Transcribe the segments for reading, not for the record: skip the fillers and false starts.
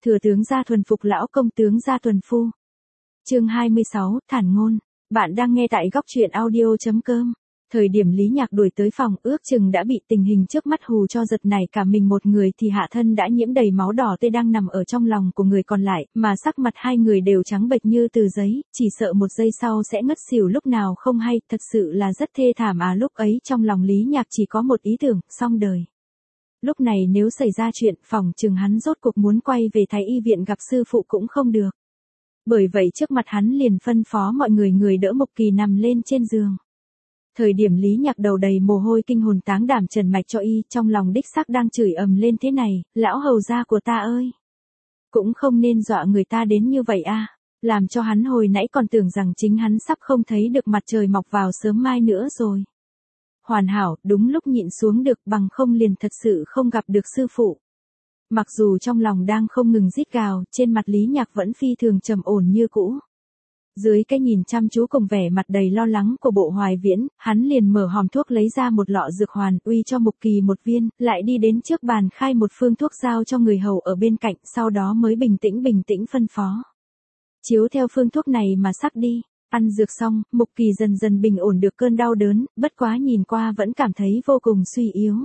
Thừa tướng gia thuần phục lão công tướng gia tuần phu. Chương 26, thản ngôn. Bạn đang nghe tại góc truyện audio.com. Thời điểm Lý Nhạc đuổi tới phòng, ước chừng đã bị tình hình trước mắt hù cho giật nảy cả mình một người thì hạ thân đã nhiễm đầy máu đỏ tươi đang nằm ở trong lòng của người còn lại, mà sắc mặt hai người đều trắng bệch như từ giấy, chỉ sợ một giây sau sẽ ngất xỉu lúc nào không hay, thật sự là rất thê thảm à. Lúc ấy trong lòng Lý Nhạc chỉ có một ý tưởng, xong đời. Lúc này nếu xảy ra chuyện, phòng chừng hắn rốt cuộc muốn quay về Thái Y viện gặp sư phụ cũng không được. Bởi vậy trước mặt hắn liền phân phó mọi người đỡ Mộc Kỳ nằm lên trên giường. Thời điểm Lý Nhạc đầu đầy mồ hôi kinh hồn táng đảm trần mạch cho y, trong lòng đích xác đang chửi ầm lên thế này, lão hầu gia của ta ơi. Cũng không nên dọa người ta đến như vậy a, làm cho hắn hồi nãy còn tưởng rằng chính hắn sắp không thấy được mặt trời mọc vào sớm mai nữa rồi. Hoàn hảo, đúng lúc nhịn xuống được, bằng không liền thật sự không gặp được sư phụ. Mặc dù trong lòng đang không ngừng rít gào, trên mặt Lý Nhạc vẫn phi thường trầm ổn như cũ. Dưới cái nhìn chăm chú cùng vẻ mặt đầy lo lắng của Bộ Hoài Viễn, hắn liền mở hòm thuốc lấy ra một lọ dược hoàn, uy cho Mộc Kỳ một viên, lại đi đến trước bàn khai một phương thuốc giao cho người hầu ở bên cạnh, sau đó mới bình tĩnh phân phó. Chiếu theo phương thuốc này mà sắc đi. Ăn dược xong, Mộc Kỳ dần dần bình ổn được cơn đau đớn, bất quá nhìn qua vẫn cảm thấy vô cùng suy yếu.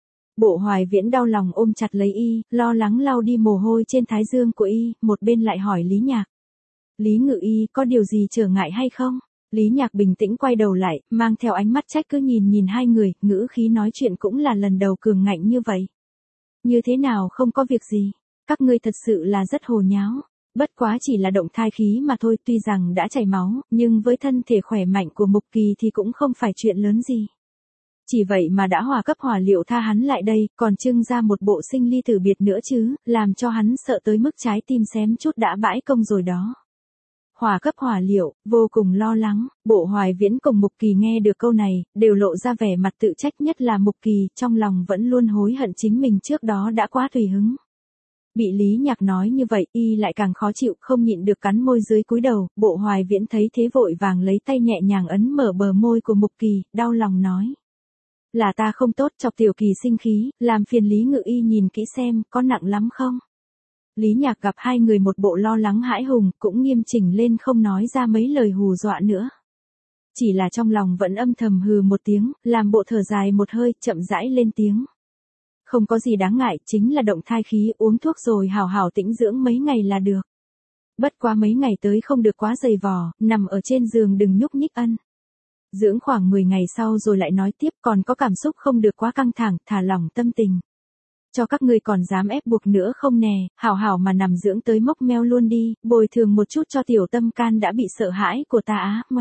Bộ Hoài Viễn đau lòng ôm chặt lấy y, lo lắng lau đi mồ hôi trên thái dương của y, một bên lại hỏi Lý Nhạc. Lý Ngự Y, có điều gì trở ngại hay không? Lý Nhạc bình tĩnh quay đầu lại, mang theo ánh mắt trách cứ nhìn hai người, ngữ khí nói chuyện cũng là lần đầu cường ngạnh như vậy. Như thế nào không có việc gì? Các ngươi thật sự là rất hồ nháo. Bất quá chỉ là động thai khí mà thôi, tuy rằng đã chảy máu, nhưng với thân thể khỏe mạnh của Mộc Kỳ thì cũng không phải chuyện lớn gì. Chỉ vậy mà đã hòa cấp hỏa liệu tha hắn lại đây, còn trưng ra một bộ sinh ly tử biệt nữa chứ, làm cho hắn sợ tới mức trái tim xém chút đã bãi công rồi đó. Hỏa cấp hỏa liệu, vô cùng lo lắng. Bộ Hoài Viễn cùng Mộc Kỳ nghe được câu này, đều lộ ra vẻ mặt tự trách, nhất là Mộc Kỳ, trong lòng vẫn luôn hối hận chính mình trước đó đã quá tùy hứng. Bị Lý Nhạc nói như vậy, y lại càng khó chịu, không nhịn được cắn môi dưới cúi đầu. Bộ Hoài Viễn thấy thế vội vàng lấy tay nhẹ nhàng ấn mở bờ môi của Mộc Kỳ, đau lòng nói. Là ta không tốt, chọc Tiểu Kỳ sinh khí, làm phiền Lý Ngự Y nhìn kỹ xem, có nặng lắm không? Lý Nhạc gặp hai người một bộ lo lắng hãi hùng, cũng nghiêm chỉnh lên không nói ra mấy lời hù dọa nữa. Chỉ là trong lòng vẫn âm thầm hừ một tiếng, làm bộ thở dài một hơi, chậm rãi lên tiếng. Không có gì đáng ngại, chính là động thai khí, uống thuốc rồi hào hào tĩnh dưỡng mấy ngày là được. Bất quá mấy ngày tới không được quá dày vò, nằm ở trên giường đừng nhúc nhích ân. Dưỡng khoảng 10 ngày sau rồi lại nói tiếp, còn có cảm xúc không được quá căng thẳng, thả lỏng tâm tình. Cho các ngươi còn dám ép buộc nữa không nè, hảo hảo mà nằm dưỡng tới mốc meo luôn đi, bồi thường một chút cho tiểu tâm can đã bị sợ hãi của ta á, ngoé.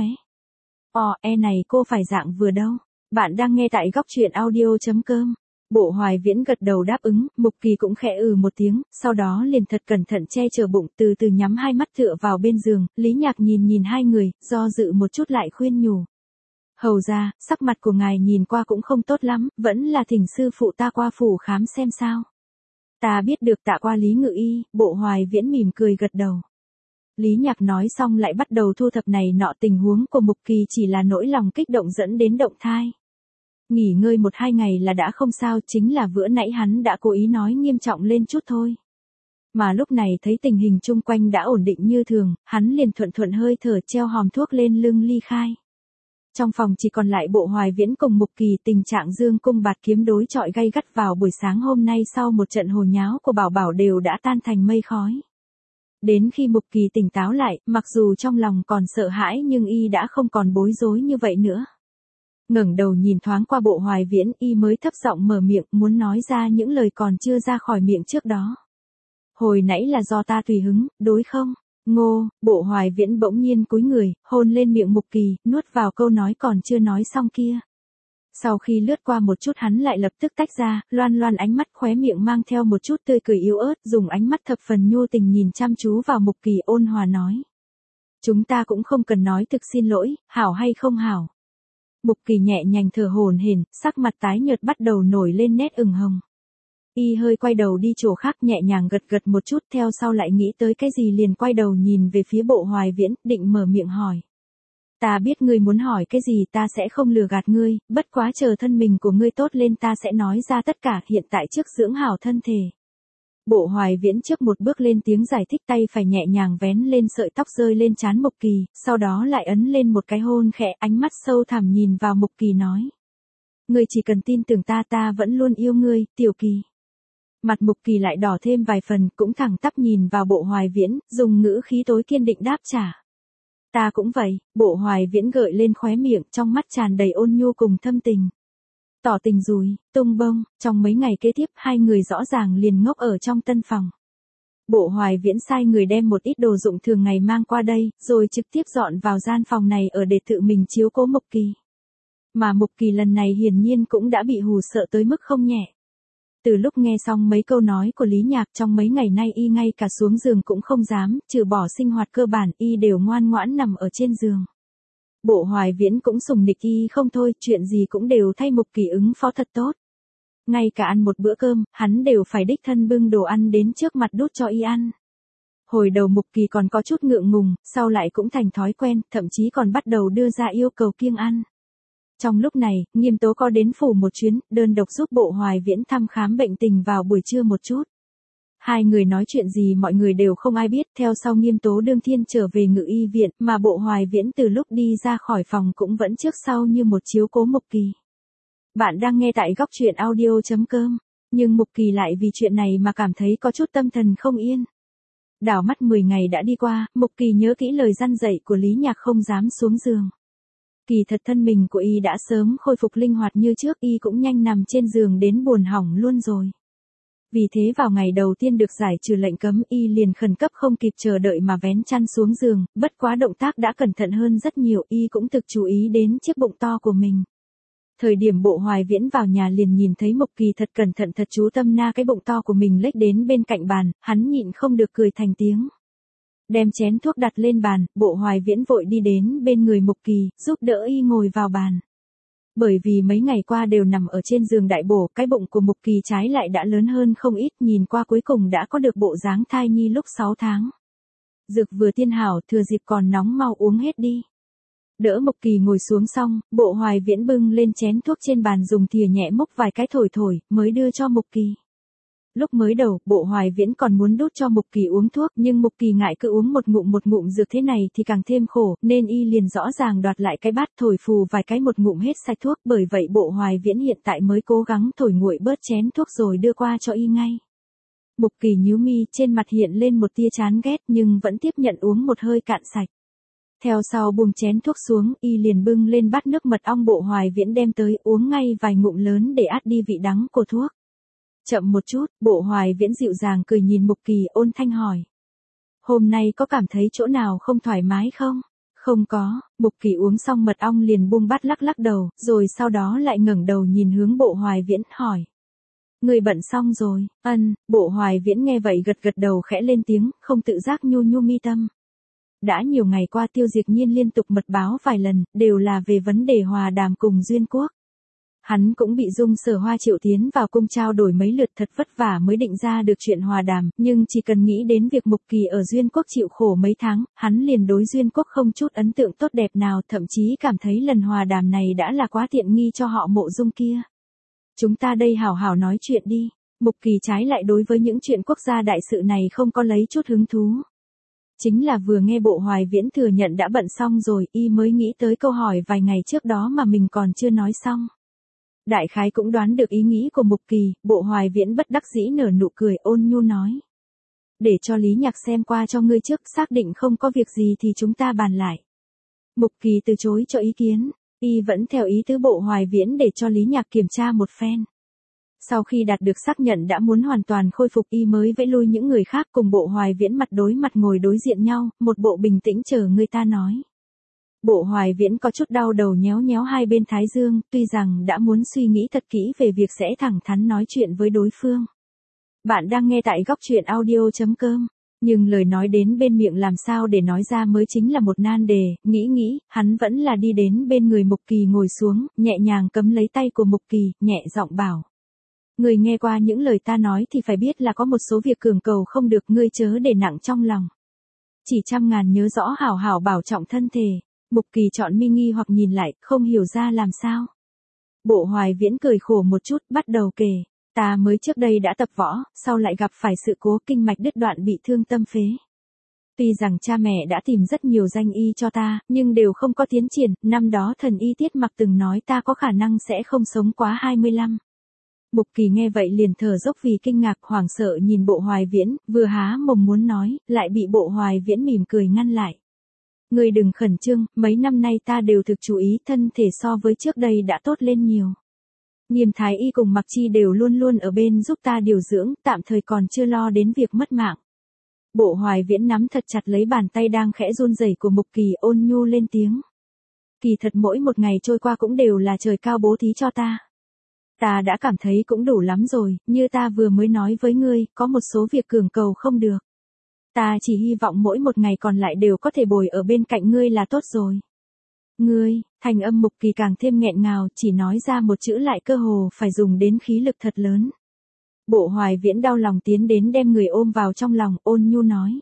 Này cô phải dạng vừa đâu. Bạn đang nghe tại góc truyện audio.com. Bộ Hoài Viễn gật đầu đáp ứng, Mộc Kỳ cũng khẽ một tiếng, sau đó liền thật cẩn thận che chở bụng, từ từ nhắm hai mắt tựa vào bên giường. Lý Nhạc nhìn hai người, do dự một chút lại khuyên nhủ. Hầu ra, sắc mặt của ngài nhìn qua cũng không tốt lắm, vẫn là thỉnh sư phụ ta qua phủ khám xem sao. Ta biết được, tạ qua Lý Ngự Y. Bộ Hoài Viễn mỉm cười gật đầu. Lý Nhạc nói xong lại bắt đầu thu thập này nọ, tình huống của Mộc Kỳ chỉ là nỗi lòng kích động dẫn đến động thai. Nghỉ ngơi 1-2 ngày là đã không sao, chính là vừa nãy hắn đã cố ý nói nghiêm trọng lên chút thôi. Mà lúc này thấy tình hình chung quanh đã ổn định như thường, hắn liền thuận hơi thở treo hòm thuốc lên lưng ly khai. Trong phòng chỉ còn lại Bộ Hoài Viễn cùng Mộc Kỳ, tình trạng dương cung bạt kiếm đối chọi gay gắt vào buổi sáng hôm nay sau một trận hồ nháo của Bảo Bảo đều đã tan thành mây khói. Đến khi Mộc Kỳ tỉnh táo lại, mặc dù trong lòng còn sợ hãi nhưng y đã không còn bối rối như vậy nữa. Ngẩng đầu nhìn thoáng qua Bộ Hoài Viễn, y mới thấp giọng mở miệng, muốn nói ra những lời còn chưa ra khỏi miệng trước đó. Hồi nãy là do ta tùy hứng, đối không? Ngô. Bộ Hoài Viễn bỗng nhiên cúi người, hôn lên miệng Mộc Kỳ, nuốt vào câu nói còn chưa nói xong kia. Sau khi lướt qua một chút hắn lại lập tức tách ra, loan ánh mắt, khóe miệng mang theo một chút tươi cười yếu ớt, dùng ánh mắt thập phần nhu tình nhìn chăm chú vào Mộc Kỳ, ôn hòa nói. Chúng ta cũng không cần nói thực xin lỗi, hảo hay không hảo. Mộc Kỳ nhẹ nhàng thở hổn hển, sắc mặt tái nhợt bắt đầu nổi lên nét ửng hồng. Y hơi quay đầu đi chỗ khác, nhẹ nhàng gật một chút, theo sau lại nghĩ tới cái gì liền quay đầu nhìn về phía Bộ Hoài Viễn, định mở miệng hỏi. Ta biết ngươi muốn hỏi cái gì, ta sẽ không lừa gạt ngươi, bất quá chờ thân mình của ngươi tốt lên ta sẽ nói ra tất cả, hiện tại trước dưỡng hảo thân thể. Bộ Hoài Viễn trước một bước lên tiếng giải thích, tay phải nhẹ nhàng vén lên sợi tóc rơi lên trán Mục Kỳ, sau đó lại ấn lên một cái hôn khẽ, ánh mắt sâu thẳm nhìn vào Mục Kỳ nói. Ngươi chỉ cần tin tưởng ta, ta vẫn luôn yêu ngươi, Tiểu Kỳ. Mặt Mục Kỳ lại đỏ thêm vài phần, cũng thẳng tắp nhìn vào Bộ Hoài Viễn, dùng ngữ khí tối kiên định đáp trả. Ta cũng vậy. Bộ Hoài Viễn gợi lên khóe miệng, trong mắt tràn đầy ôn nhu cùng thâm tình. Tỏ tình rồi, tung bông, trong mấy ngày kế tiếp hai người rõ ràng liền ngốc ở trong tân phòng. Bộ Hoài Viễn sai người đem một ít đồ dụng thường ngày mang qua đây, rồi trực tiếp dọn vào gian phòng này ở để tự mình chiếu cố Mục Kỳ. Mà Mục Kỳ lần này hiển nhiên cũng đã bị hù sợ tới mức không nhẹ. Từ lúc nghe xong mấy câu nói của Lý Nhạc, trong mấy ngày nay y ngay cả xuống giường cũng không dám, trừ bỏ sinh hoạt cơ bản y đều ngoan ngoãn nằm ở trên giường. Bộ Hoài Viễn cũng sủng nịch y không thôi, chuyện gì cũng đều thay Mục Kỳ ứng phó thật tốt. Ngay cả ăn một bữa cơm, hắn đều phải đích thân bưng đồ ăn đến trước mặt đút cho y ăn. Hồi đầu Mục Kỳ còn có chút ngượng ngùng, sau lại cũng thành thói quen, thậm chí còn bắt đầu đưa ra yêu cầu kiêng ăn. Trong lúc này, Nghiêm Tố có đến phủ một chuyến, đơn độc giúp Bộ Hoài Viễn thăm khám bệnh tình vào buổi trưa một chút. Hai người nói chuyện gì mọi người đều không ai biết, theo sau Nghiêm Tố đương thiên trở về Ngự Y viện, mà Bộ Hoài Viễn từ lúc đi ra khỏi phòng cũng vẫn trước sau như một chiếu cố Mục Kỳ. Bạn đang nghe tại góc truyện audio.com, nhưng Mục Kỳ lại vì chuyện này mà cảm thấy có chút tâm thần không yên. Đảo mắt 10 ngày đã đi qua, Mục Kỳ nhớ kỹ lời răn dạy của Lý Nhạc không dám xuống giường. Kỳ thật thân mình của y đã sớm khôi phục linh hoạt như trước, y cũng nhanh nằm trên giường đến buồn hỏng luôn rồi. Vì thế vào ngày đầu tiên được giải trừ lệnh cấm, y liền khẩn cấp không kịp chờ đợi mà vén chăn xuống giường, bất quá động tác đã cẩn thận hơn rất nhiều, y cũng thực chú ý đến chiếc bụng to của mình. Thời điểm Bộ Hoài Viễn vào nhà liền nhìn thấy Mục Kỳ thật cẩn thận thật chú tâm na cái bụng to của mình lếch đến bên cạnh bàn, hắn nhịn không được cười thành tiếng. Đem chén thuốc đặt lên bàn, Bộ Hoài Viễn vội đi đến bên người Mục Kỳ, giúp đỡ y ngồi vào bàn. Bởi vì mấy ngày qua đều nằm ở trên giường đại bổ, cái bụng của Mục Kỳ trái lại đã lớn hơn không ít, nhìn qua cuối cùng đã có được bộ dáng thai nhi lúc 6 tháng. Dược vừa tiên hảo, thừa dịp còn nóng mau uống hết đi. Đỡ Mục Kỳ ngồi xuống xong, Bộ Hoài Viễn bưng lên chén thuốc trên bàn dùng thìa nhẹ múc vài cái thổi thổi, mới đưa cho Mục Kỳ. Lúc mới đầu, Bộ Hoài Viễn còn muốn đút cho Mục Kỳ uống thuốc, nhưng Mục Kỳ ngại cứ uống một ngụm dược thế này thì càng thêm khổ, nên y liền rõ ràng đoạt lại cái bát thổi phù vài cái một ngụm hết sạch thuốc, bởi vậy Bộ Hoài Viễn hiện tại mới cố gắng thổi nguội bớt chén thuốc rồi đưa qua cho y ngay. Mục Kỳ nhíu mi, trên mặt hiện lên một tia chán ghét nhưng vẫn tiếp nhận uống một hơi cạn sạch. Theo sau buông chén thuốc xuống, y liền bưng lên bát nước mật ong Bộ Hoài Viễn đem tới, uống ngay vài ngụm lớn để át đi vị đắng của thuốc. Chậm một chút, Bộ Hoài Viễn dịu dàng cười nhìn Mục Kỳ, ôn thanh hỏi. Hôm nay có cảm thấy chỗ nào không thoải mái không? Không có. Mục Kỳ uống xong mật ong liền buông bát lắc lắc đầu, rồi sau đó lại ngẩng đầu nhìn hướng Bộ Hoài Viễn, hỏi. Người bận xong rồi. Bộ Hoài Viễn nghe vậy gật gật đầu khẽ lên tiếng, không tự giác nhu nhu mi tâm. Đã nhiều ngày qua Tiêu Diệp Nhiên liên tục mật báo vài lần, đều là về vấn đề hòa đàm cùng Duyên Quốc. Hắn cũng bị Dung Sở Hoa triệu tiến vào cung trao đổi mấy lượt, thật vất vả mới định ra được chuyện hòa đàm, nhưng chỉ cần nghĩ đến việc Mục Kỳ ở Duyên Quốc chịu khổ mấy tháng, hắn liền đối Duyên Quốc không chút ấn tượng tốt đẹp nào, thậm chí cảm thấy lần hòa đàm này đã là quá tiện nghi cho họ Mộ Dung kia. Chúng ta đây hảo hảo nói chuyện đi. Mục Kỳ trái lại đối với những chuyện quốc gia đại sự này không có lấy chút hứng thú. Chính là vừa nghe Bộ Hoài Viễn thừa nhận đã bận xong rồi, y mới nghĩ tới câu hỏi vài ngày trước đó mà mình còn chưa nói xong. Đại khái cũng đoán được ý nghĩ của Mục Kỳ, Bộ Hoài Viễn bất đắc dĩ nở nụ cười ôn nhu nói. Để cho Lý Nhạc xem qua cho ngươi trước, xác định không có việc gì thì chúng ta bàn lại. Mục Kỳ từ chối cho ý kiến, y vẫn theo ý tứ Bộ Hoài Viễn để cho Lý Nhạc kiểm tra một phen. Sau khi đạt được xác nhận đã muốn hoàn toàn khôi phục, y mới vẫy lui những người khác cùng Bộ Hoài Viễn mặt đối mặt ngồi đối diện nhau, một bộ bình tĩnh chờ người ta nói. Bộ Hoài Viễn có chút đau đầu nhéo nhéo hai bên thái dương, tuy rằng đã muốn suy nghĩ thật kỹ về việc sẽ thẳng thắn nói chuyện với đối phương. Bạn đang nghe tại góc truyện audio.com, nhưng lời nói đến bên miệng làm sao để nói ra mới chính là một nan đề, nghĩ, hắn vẫn là đi đến bên người Mục Kỳ ngồi xuống, nhẹ nhàng cấm lấy tay của Mục Kỳ, nhẹ giọng bảo. Người nghe qua những lời ta nói thì phải biết là có một số việc cường cầu không được, ngươi chớ để nặng trong lòng. Chỉ trăm ngàn nhớ rõ hảo hảo bảo trọng thân thể. Mục Kỳ chọn mi nghi hoặc nhìn lại, không hiểu ra làm sao. Bộ Hoài Viễn cười khổ một chút, bắt đầu kể. Ta mới trước đây đã tập võ, sau lại gặp phải sự cố kinh mạch đứt đoạn bị thương tâm phế. Tuy rằng cha mẹ đã tìm rất nhiều danh y cho ta, nhưng đều không có tiến triển, năm đó thần y Tiết Mặc từng nói ta có khả năng sẽ không sống quá 25. Mục Kỳ nghe vậy liền thở dốc vì kinh ngạc hoảng sợ nhìn Bộ Hoài Viễn, vừa há mồm muốn nói, lại bị Bộ Hoài Viễn mỉm cười ngăn lại. Ngươi đừng khẩn trương, mấy năm nay ta đều thực chú ý thân thể so với trước đây đã tốt lên nhiều. Nghiêm Thái Y cùng Mặc Chi đều luôn luôn ở bên giúp ta điều dưỡng, tạm thời còn chưa lo đến việc mất mạng. Bộ Hoài Viễn nắm thật chặt lấy bàn tay đang khẽ run rẩy của Mục Kỳ ôn nhu lên tiếng. Kỳ thật mỗi một ngày trôi qua cũng đều là trời cao bố thí cho ta. Ta đã cảm thấy cũng đủ lắm rồi, như ta vừa mới nói với ngươi, có một số việc cường cầu không được. Ta chỉ hy vọng mỗi một ngày còn lại đều có thể bồi ở bên cạnh ngươi là tốt rồi. Ngươi, thanh âm Mục Kỳ càng thêm nghẹn ngào, chỉ nói ra một chữ lại cơ hồ phải dùng đến khí lực thật lớn. Bộ Hoài Viễn đau lòng tiến đến đem người ôm vào trong lòng, ôn nhu nói.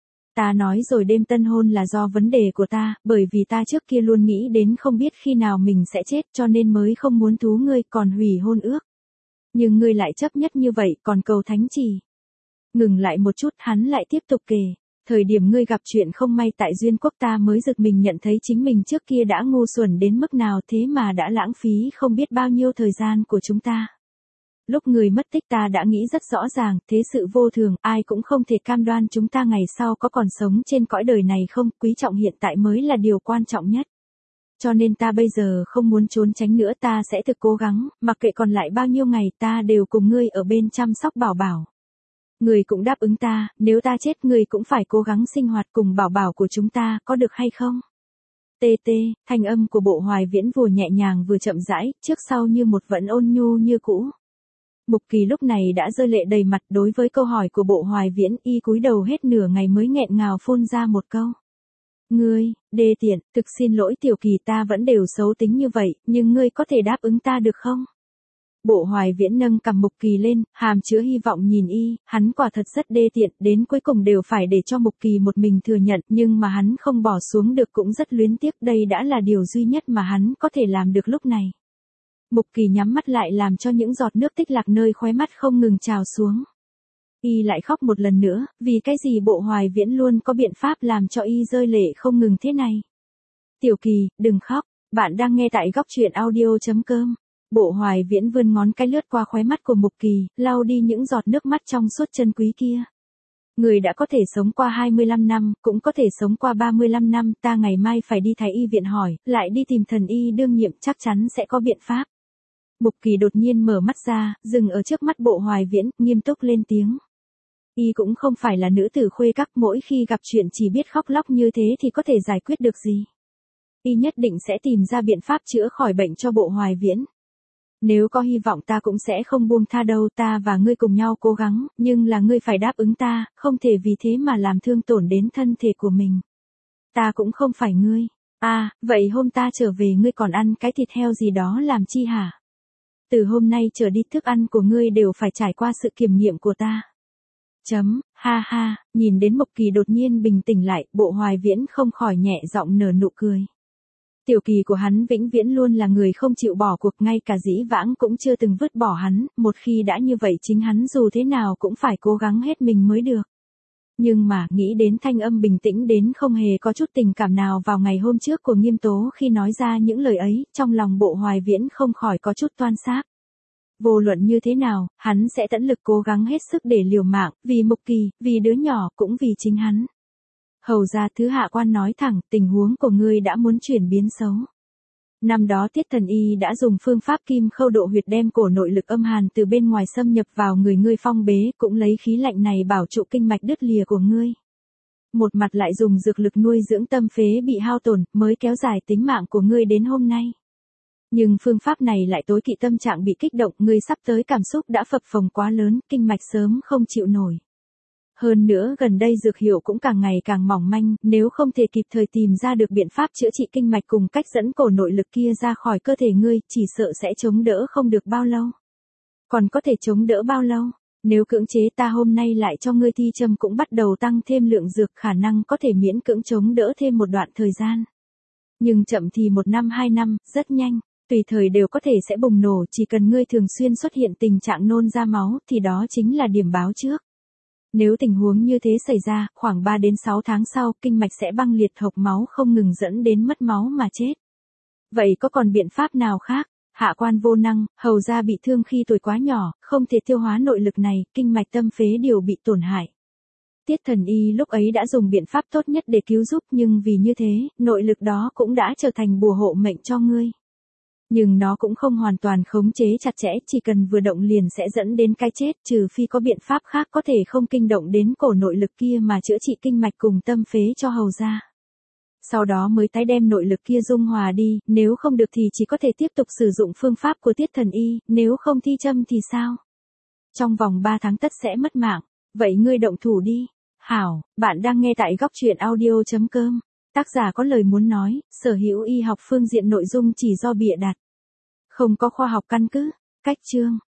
Ta nói rồi đêm tân hôn là do vấn đề của ta, bởi vì ta trước kia luôn nghĩ đến không biết khi nào mình sẽ chết cho nên mới không muốn thú ngươi còn hủy hôn ước. Nhưng ngươi lại chấp nhất như vậy còn cầu thánh chỉ. Ngừng lại một chút hắn lại tiếp tục kể. Thời điểm ngươi gặp chuyện không may tại Duyên Quốc ta mới giật mình nhận thấy chính mình trước kia đã ngu xuẩn đến mức nào thế mà đã lãng phí không biết bao nhiêu thời gian của chúng ta. Lúc người mất tích ta đã nghĩ rất rõ ràng, thế sự vô thường, ai cũng không thể cam đoan chúng ta ngày sau có còn sống trên cõi đời này không, quý trọng hiện tại mới là điều quan trọng nhất. Cho nên ta bây giờ không muốn trốn tránh nữa, ta sẽ thực cố gắng, mặc kệ còn lại bao nhiêu ngày ta đều cùng ngươi ở bên chăm sóc Bảo Bảo. Ngươi cũng đáp ứng ta, nếu ta chết ngươi cũng phải cố gắng sinh hoạt cùng Bảo Bảo của chúng ta, có được hay không? Tê tê, thanh âm của Bộ Hoài Viễn vừa nhẹ nhàng vừa chậm rãi, trước sau như một vẫn ôn nhu như cũ. Mục Kỳ lúc này đã rơi lệ đầy mặt đối với câu hỏi của Bộ Hoài Viễn, y cúi đầu hết nửa ngày mới nghẹn ngào phun ra một câu. Ngươi, đê tiện, thực xin lỗi Tiểu Kỳ ta vẫn đều xấu tính như vậy, nhưng ngươi có thể đáp ứng ta được không? Bộ Hoài Viễn nâng cằm Mục Kỳ lên, hàm chứa hy vọng nhìn y, hắn quả thật rất đê tiện, đến cuối cùng đều phải để cho Mục Kỳ một mình thừa nhận, nhưng mà hắn không bỏ xuống được cũng rất luyến tiếc, đây đã là điều duy nhất mà hắn có thể làm được lúc này. Mục Kỳ nhắm mắt lại làm cho những giọt nước tích lạc nơi khóe mắt không ngừng trào xuống. Y lại khóc một lần nữa, vì cái gì Bộ Hoài Viễn luôn có biện pháp làm cho y rơi lệ không ngừng thế này. Tiểu Kỳ, đừng khóc, bạn đang nghe tại góc truyện audio.com. Bộ Hoài Viễn vươn ngón cái lướt qua khóe mắt của Mục Kỳ, lau đi những giọt nước mắt trong suốt chân quý kia. Người đã có thể sống qua 25 năm, cũng có thể sống qua 35 năm, ta ngày mai phải đi Thái Y viện hỏi, lại đi tìm thần y đương nhiệm chắc chắn sẽ có biện pháp. Mục Kỳ đột nhiên mở mắt ra, dừng ở trước mắt Bộ Hoài Viễn, nghiêm túc lên tiếng. Y cũng không phải là nữ tử khuê các, mỗi khi gặp chuyện chỉ biết khóc lóc như thế thì có thể giải quyết được gì. Y nhất định sẽ tìm ra biện pháp chữa khỏi bệnh cho Bộ Hoài Viễn. Nếu có hy vọng ta cũng sẽ không buông tha đâu, ta và ngươi cùng nhau cố gắng, nhưng là ngươi phải đáp ứng ta, không thể vì thế mà làm thương tổn đến thân thể của mình. Ta cũng không phải ngươi. Vậy hôm ta trở về ngươi còn ăn cái thịt heo gì đó làm chi hả? Từ hôm nay trở đi thức ăn của ngươi đều phải trải qua sự kiểm nghiệm của ta. Ha ha, nhìn đến Mục Kỳ đột nhiên bình tĩnh lại, Bộ Hoài Viễn không khỏi nhẹ giọng nở nụ cười. Tiểu Kỳ của hắn vĩnh viễn luôn là người không chịu bỏ cuộc, ngay cả dĩ vãng cũng chưa từng vứt bỏ hắn, một khi đã như vậy chính hắn dù thế nào cũng phải cố gắng hết mình mới được. Nhưng mà, nghĩ đến thanh âm bình tĩnh đến không hề có chút tình cảm nào vào ngày hôm trước của Nghiêm Tố khi nói ra những lời ấy, trong lòng Bộ Hoài Viễn không khỏi có chút toan sáp. Vô luận như thế nào, hắn sẽ tận lực cố gắng hết sức để liều mạng, vì Mục Kỳ, vì đứa nhỏ, cũng vì chính hắn. Hầu ra thứ hạ quan nói thẳng, tình huống của ngươi đã muốn chuyển biến xấu. Năm đó Tiết Thần Y đã dùng phương pháp kim khâu độ huyệt đem cổ nội lực âm hàn từ bên ngoài xâm nhập vào người ngươi phong bế, cũng lấy khí lạnh này bảo trụ kinh mạch đứt lìa của ngươi. Một mặt lại dùng dược lực nuôi dưỡng tâm phế bị hao tổn, mới kéo dài tính mạng của ngươi đến hôm nay. Nhưng phương pháp này lại tối kỵ tâm trạng bị kích động, ngươi sắp tới cảm xúc đã phập phồng quá lớn, kinh mạch sớm không chịu nổi. Hơn nữa gần đây dược hiệu cũng càng ngày càng mỏng manh, nếu không thể kịp thời tìm ra được biện pháp chữa trị kinh mạch cùng cách dẫn cổ nội lực kia ra khỏi cơ thể ngươi, chỉ sợ sẽ chống đỡ không được bao lâu. Còn có thể chống đỡ bao lâu? Nếu cưỡng chế ta hôm nay lại cho ngươi thi châm cũng bắt đầu tăng thêm lượng dược, khả năng có thể miễn cưỡng chống đỡ thêm một đoạn thời gian. Nhưng chậm thì 1 năm 2 năm, rất nhanh. tùy thời đều có thể sẽ bùng nổ, chỉ cần ngươi thường xuyên xuất hiện tình trạng nôn ra máu thì đó chính là điểm báo trước. Nếu tình huống như thế xảy ra, khoảng 3 đến 6 tháng sau, kinh mạch sẽ băng liệt hộc máu không ngừng dẫn đến mất máu mà chết. Vậy có còn biện pháp nào khác? Hạ quan vô năng, hầu ra bị thương khi tuổi quá nhỏ, không thể tiêu hóa nội lực này, kinh mạch tâm phế đều bị tổn hại. Tiết Thần Y lúc ấy đã dùng biện pháp tốt nhất để cứu giúp, nhưng vì như thế, nội lực đó cũng đã trở thành bùa hộ mệnh cho ngươi. Nhưng nó cũng không hoàn toàn khống chế chặt chẽ, chỉ cần vừa động liền sẽ dẫn đến cái chết, trừ phi có biện pháp khác có thể không kinh động đến cổ nội lực kia mà chữa trị kinh mạch cùng tâm phế cho hầu ra. Sau đó mới tái đem nội lực kia dung hòa đi, nếu không được thì chỉ có thể tiếp tục sử dụng phương pháp của Tiết Thần Y, nếu không thi châm thì sao? Trong vòng 3 tháng tất sẽ mất mạng, vậy ngươi động thủ đi. Hảo, bạn đang nghe tại góc truyện audio.com. Tác giả có lời muốn nói, sở hữu y học phương diện nội dung chỉ do bịa đặt. Không có khoa học căn cứ. Cách chương.